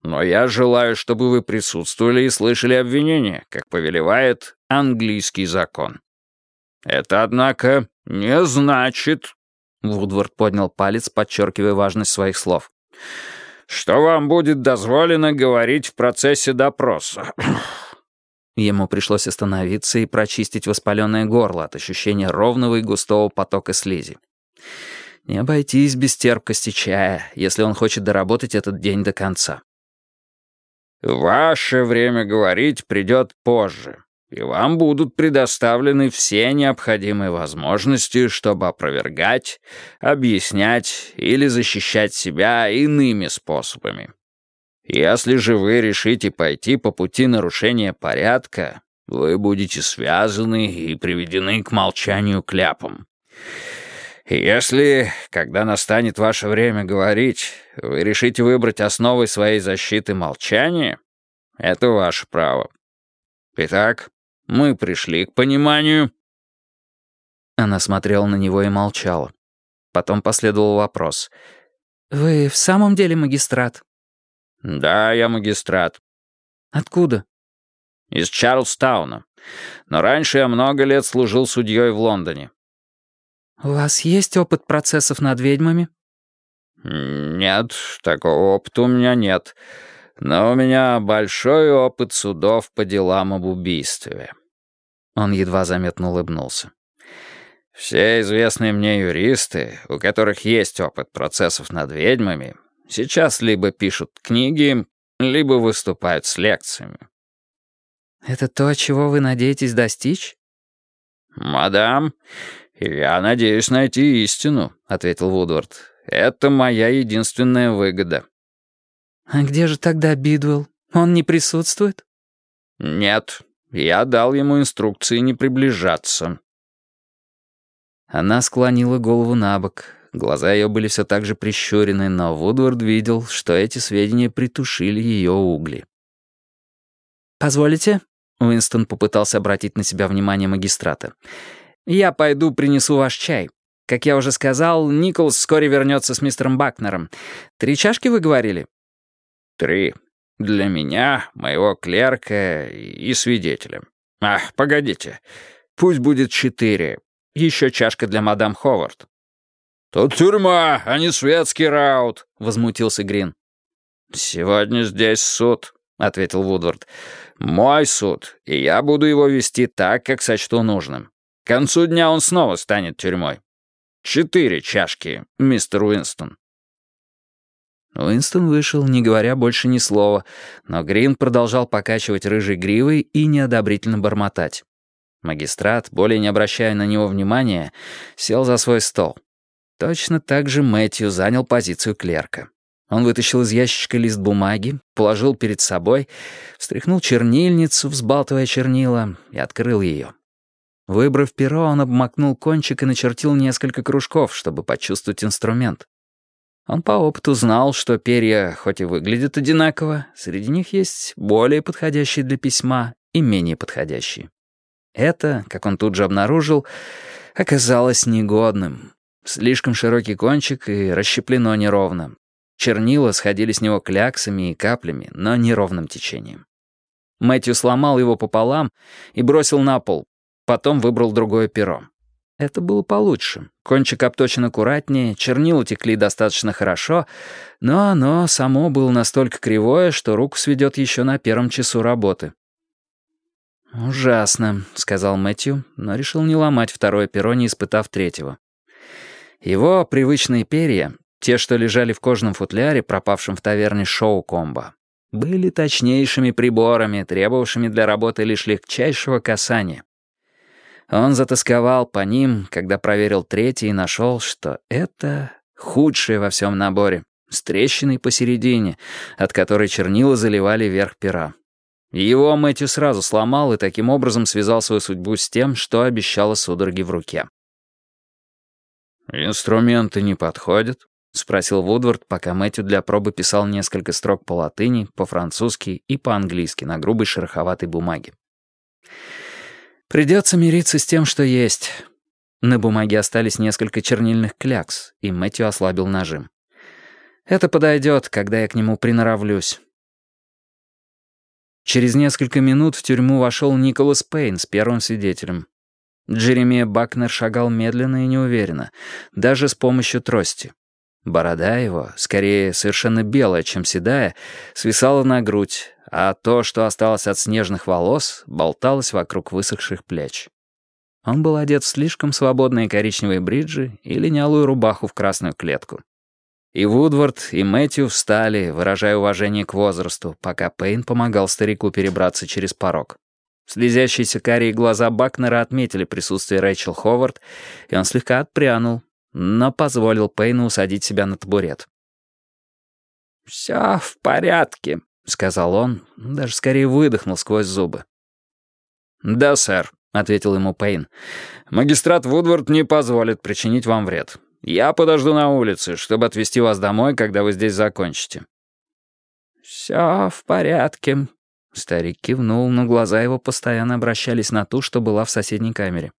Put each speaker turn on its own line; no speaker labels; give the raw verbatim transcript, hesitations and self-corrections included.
Но я желаю, чтобы вы присутствовали и слышали обвинение, как повелевает английский закон. Это, однако, не значит...» Вудвард поднял палец, подчеркивая важность своих слов. «Что вам будет дозволено говорить в процессе допроса?»
Ему пришлось остановиться и прочистить воспаленное горло от ощущения ровного и густого потока слизи. Не обойтись без терпкости чая, если он хочет доработать этот день до конца.
«Ваше время говорить придет позже, и вам будут предоставлены все необходимые возможности, чтобы опровергать, объяснять или защищать себя иными способами. Если же вы решите пойти по пути нарушения порядка, вы будете связаны и приведены к молчанию кляпом. Если, когда настанет ваше время говорить, вы решите выбрать основой своей защиты молчание, это ваше право. Итак, мы пришли к пониманию».
Она смотрела на него и молчала. Потом последовал вопрос. «Вы в самом деле магистрат?»
«Да, я магистрат».
«Откуда?»
«Из Чарльстауна. Но раньше я много лет служил судьей в Лондоне».
«У вас есть опыт процессов над ведьмами?»
«Нет, такого опыта у меня нет. Но у меня большой опыт судов по делам об убийстве».
Он едва заметно улыбнулся.
«Все известные мне юристы, у которых есть опыт процессов над ведьмами, сейчас либо пишут книги, либо выступают с лекциями».
«Это то, чего вы надеетесь достичь?»
«Мадам, я надеюсь найти истину», — ответил Вудвард. «Это моя единственная выгода».
«А где же тогда Бидуэлл? Он не присутствует?»
«Нет, я дал ему инструкции не приближаться».
Она склонила голову на бок. Глаза ее были все так же прищурены, но Вудвард видел, что эти сведения притушили ее угли. «Позволите?» — Уинстон попытался обратить на себя внимание магистрата. «Я пойду принесу ваш чай. Как я уже сказал, Николас вскоре вернется с мистером Бакнером. Три чашки, вы говорили?»
«Три. Для меня, моего клерка и свидетеля. Ах, погодите. Пусть будет четыре. Еще чашка для мадам Ховард». «Тут тюрьма, а не светский раут», — возмутился Грин. «Сегодня здесь суд», — ответил Вудвард. «Мой суд, и я буду его вести так, как сочту нужным. К концу дня он снова станет тюрьмой. Четыре чашки, мистер Уинстон».
Уинстон вышел, не говоря больше ни слова, но Грин продолжал покачивать рыжей гривой и неодобрительно бормотать. Магистрат, более не обращая на него внимания, сел за свой стол. Точно так же Мэтью занял позицию клерка. Он вытащил из ящичка лист бумаги, положил перед собой, встряхнул чернильницу, взбалтывая чернила, и открыл ее. Выбрав перо, он обмакнул кончик и начертил несколько кружков, чтобы почувствовать инструмент. Он по опыту знал, что перья, хоть и выглядят одинаково, среди них есть более подходящие для письма и менее подходящие. Это, как он тут же обнаружил, оказалось негодным. Слишком широкий кончик и расщеплено неровно. Чернила сходили с него кляксами и каплями, но неровным течением. Мэтью сломал его пополам и бросил на пол, потом выбрал другое перо. Это было получше. Кончик обточен аккуратнее, чернила текли достаточно хорошо, но оно само было настолько кривое, что руку сведет еще на первом часу работы. «Ужасно», — сказал Мэтью, но решил не ломать второе перо, не испытав третьего. Его привычные перья, те, что лежали в кожаном футляре, пропавшем в таверне Шоу-Комбо, были точнейшими приборами, требовавшими для работы лишь легчайшего касания. Он затосковал по ним, когда проверил третий и нашел, что это худшее во всем наборе, с трещиной посередине, от которой чернила заливали верх пера. Его Мэтью сразу сломал и таким образом связал свою судьбу с тем, что обещало судороги в руке.
«Инструменты не подходят?» — спросил Вудвард, пока Мэтью для пробы писал несколько строк по латыни, по-французски и по-английски на грубой шероховатой бумаге. «Придется мириться с тем, что есть». На бумаге остались несколько чернильных клякс, и Мэтью ослабил нажим. «Это подойдет, когда я к нему приноровлюсь.
Через несколько минут в тюрьму вошел Николас Пейн с первым свидетелем. Джеремия Бакнер шагал медленно и неуверенно, даже с помощью трости. Борода его, скорее совершенно белая, чем седая, свисала на грудь, а то, что осталось от снежных волос, болталось вокруг высохших плеч. Он был одет в слишком свободные коричневые бриджи и линялую рубаху в красную клетку. И Вудвард, и Мэтью встали, выражая уважение к возрасту, пока Пейн помогал старику перебраться через порог. Слезящиеся карие глаза Бакнера отметили присутствие Рэйчел Ховард, и он слегка отпрянул, но позволил Пейну усадить себя на табурет. «Все в порядке», — сказал он, даже скорее выдохнул сквозь зубы.
«Да, сэр», — ответил ему Пейн. «Магистрат Вудвард не позволит причинить вам вред. Я подожду на улице, чтобы отвезти вас домой, когда вы здесь закончите».
«Все в порядке». Старик кивнул, но глаза его постоянно обращались на ту, что была в соседней камере.